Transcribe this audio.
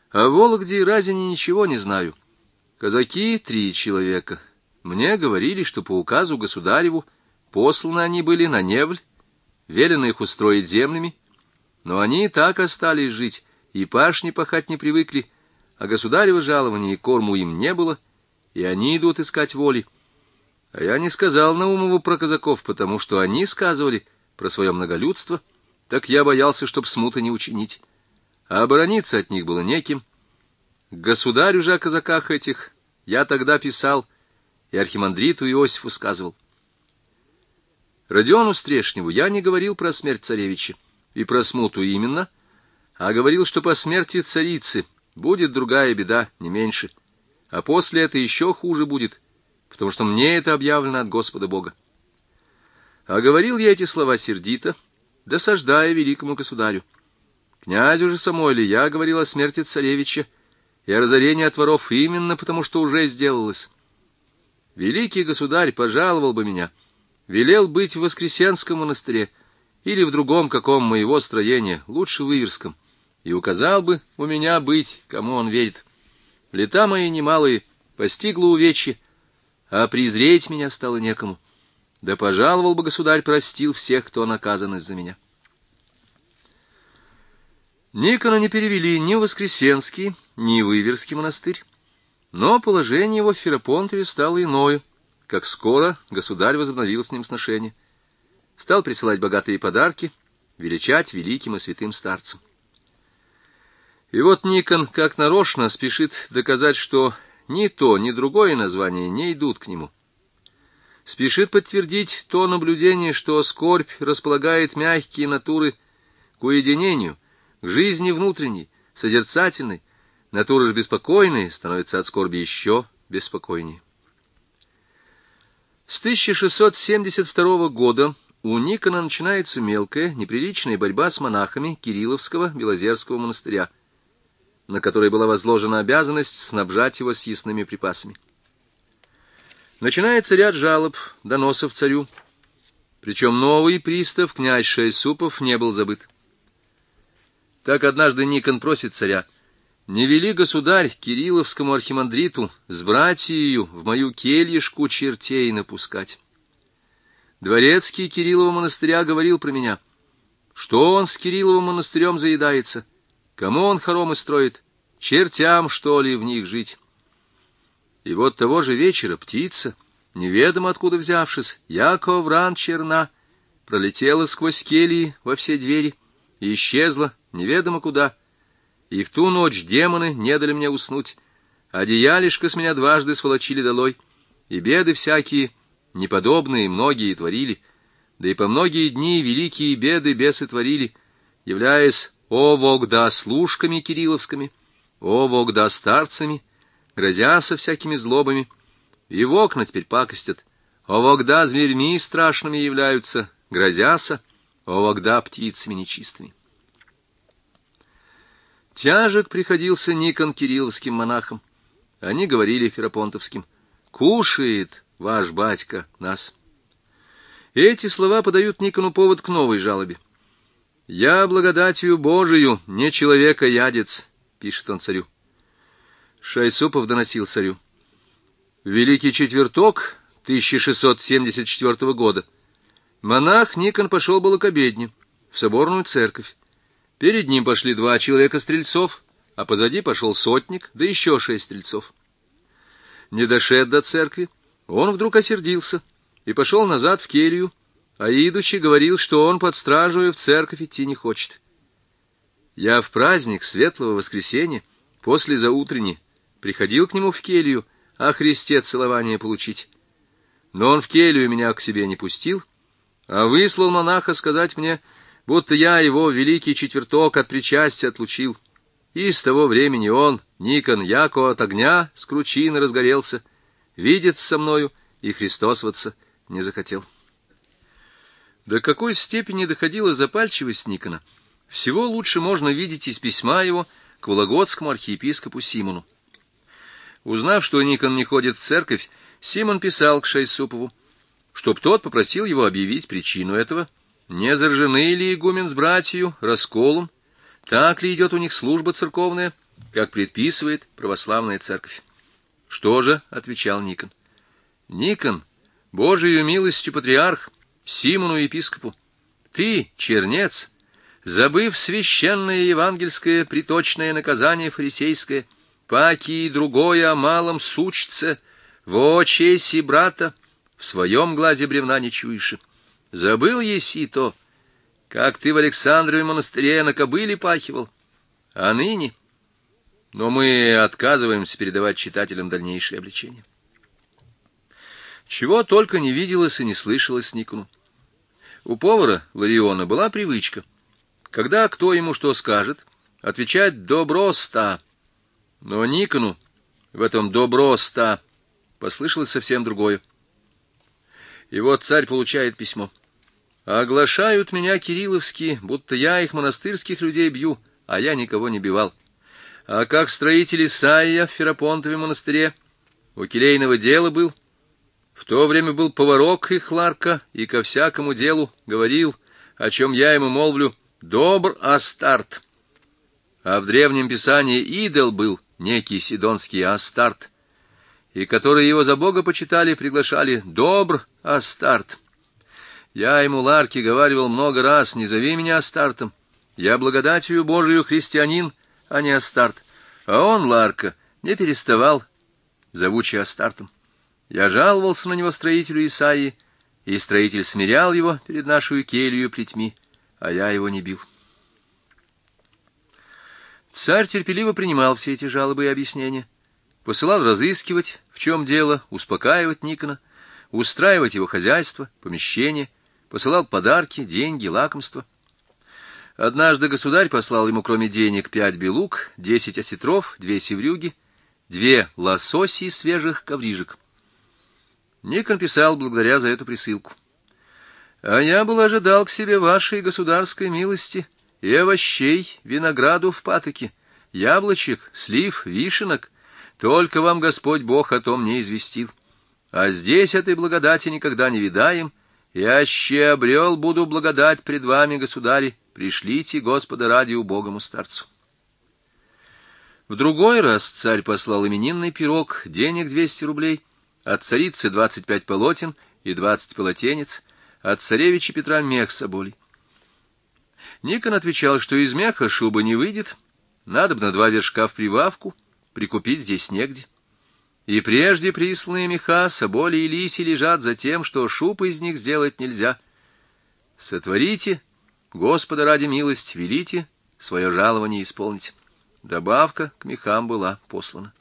О Вологде и Разине ничего не знаю. Казаки 3 человека. Мне говорили, что по указу государеву посланы они были на Невль, велено их устроить землями, но они и так остались жить, и пашни пахать не привыкли, а государева жалования и корму им не было, и они идут искать воли. А я не сказал Наумову про казаков, потому что они сказывали про свое многолюдство, так я боялся, чтоб смуты не учинить. А оборониться от них было неким. Государю же о казаках этих я тогда писал, и архимандриту Иосифу сказывал. Родиону Стрешневу я не говорил про смерть царевича, и про смуту именно, а говорил, что по смерти царицы будет другая беда, не меньше, а после это еще хуже будет, потому что мне это объявлено от Господа Бога. А говорил я эти слова сердито, досаждая великому государю. Князю же Самойле я говорил о смерти царевича и о разорении от воров именно потому, что уже сделалось. Великий государь пожаловал бы меня, велел быть в Воскресенском монастыре или в другом каком моего строения, лучше в Иверском, и указал бы у меня быть, кому он верит. Лета мои немалые, постигло увечье, а презреть меня стало некому. Да пожаловал бы государь, простил всех, кто наказан из-за меня. Никона не перевели ни в Воскресенский, ни в Иверский монастырь, но положение его в Ферапонтове стало иное, как скоро государь возобновил с ним сношение. Стал присылать богатые подарки, величать великим и святым старцем. И вот Никон, как нарочно, спешит доказать, что ни то, ни другое название не идут к нему. Спешит подтвердить то наблюдение, что скорбь располагает мягкие натуры к уединению, к жизни внутренней, созерцательной, натуры же беспокойные становятся от скорби еще беспокойнее. С 1672 года у Никона начинается мелкая, неприличная борьба с монахами Кирилловского Белозерского монастыря, на которой была возложена обязанность снабжать его съестными припасами. Начинается ряд жалоб, доносов царю, причем новый пристав, князь Шайсупов, не был забыт. Так однажды Никон просит царя: «Не вели, государь, Кирилловскому архимандриту с братьею в мою кельишку чертей напускать. Дворецкий Кириллова монастыря говорил про меня, что он с Кирилловым монастырем заедается, кому он хоромы строит, чертям, что ли, в них жить». И вот того же вечера птица, неведомо откуда взявшись, яко вран черна, пролетела сквозь кельи во все двери и исчезла неведомо куда. И в ту ночь демоны не дали мне уснуть, одеялишко с меня дважды сволочили долой, и беды всякие, неподобные, многие творили, да и по многие дни великие беды бесы творили, являясь о вогда служками кирилловскими, о вогда старцами, грозя со всякими злобами, и в окна теперь пакостят, о вогда зверьми страшными являются, грозяся, о вогда птицами нечистыми. Тяжек приходился Никон кирилловским монахам. Они говорили ферапонтовским: «Кушает ваш батька нас». Эти слова подают Никону повод к новой жалобе. «Я благодатью Божию, не человека-ядец», — пишет он царю. Шайсупов доносил царю: в Великий Четверток 1674 года монах Никон пошел было к обедне, в соборную церковь. Перед ним пошли 2 человека-стрельцов, а позади пошел сотник, да еще 6 стрельцов. Не дошед до церкви, он вдруг осердился и пошел назад в келью, а идучи говорил, что он под стражей в церковь идти не хочет. Я в праздник Светлого Воскресенья, после заутренни, приходил к нему в келью о Христе целование получить. Но он в келью меня к себе не пустил, а выслал монаха сказать мне, будто я его в Великий Четверток от причастия отлучил. И с того времени он, Никон, яко от огня с кручины разгорелся, видеться со мною и христосоваться не захотел. До какой степени доходила запальчивость Никона, всего лучше можно видеть из письма его к вологодскому архиепископу Симону. Узнав, что Никон не ходит в церковь, Симон писал к Шайсупову, чтоб тот попросил его объявить причину этого, не заражены ли игумен с братью расколом, так ли идет у них служба церковная, как предписывает православная церковь. «Что же?» — отвечал Никон. «Никон, Божию милостью патриарх, Симону епископу, ты, чернец, забыв священное евангельское приточное наказание фарисейское, паки и другое о малом сучце, во чеси брата, в своем глазе бревна не чуешь. Забыл еси то, как ты в Александрове монастыре на кобыле пахивал, а ныне...» Но мы отказываемся передавать читателям дальнейшее обличение. Чего только не виделось и не слышалось Никону. У повара Лариона была привычка, когда кто ему что скажет, отвечать «добро-ста». Но Никону в этом «добро-ста» послышалось совсем другое. И вот царь получает письмо. «Оглашают меня кирилловские, будто я их монастырских людей бью, а я никого не бивал. А как строитель Исаия в Ферапонтове монастыре у келейного дела был, в то время был поварок их Ларка, и ко всякому делу говорил, о чем я ему молвлю, добр Астарт. А в древнем писании идол был некий сидонский Астарт, и которые его за Бога почитали, приглашали добр Астарт. Я ему, Ларке, говаривал много раз, не зови меня Астартом, я благодатью Божию христианин, а не Астарт. А он, Ларка, не переставал, зовучий Астартом. Я жаловался на него строителю Исаии, и строитель смирял его перед нашу келью плетьми, а я его не бил». Царь терпеливо принимал все эти жалобы и объяснения, посылал разыскивать, в чем дело, успокаивать Никона, устраивать его хозяйство, помещение, посылал подарки, деньги, лакомства. Однажды государь послал ему, кроме денег, 5 белук, 10 осетров, 2 севрюги, 2 лососи свежих коврижек. Никон писал благодаря за эту присылку. «А я был ожидал к себе вашей государской милости и овощей, винограду в патоке, яблочек, слив, вишенок, только вам Господь Бог о том не известил. А здесь этой благодати никогда не видаем, и аще обрел буду благодать пред вами, государи, пришлите Господа ради убогому старцу». В другой раз царь послал именинный пирог, денег 200 рублей, от царицы 25 полотен и 20 полотенец, от царевича Петра мех соболей. Никон отвечал, что из меха шуба не выйдет, надобно 2 вершка в прибавку, прикупить здесь негде. И прежде присланные меха, соболи и лиси лежат за тем, что шуб из них сделать нельзя. Сотворите, Господа ради милость, велите свое жалование исполнить. Добавка к мехам была послана.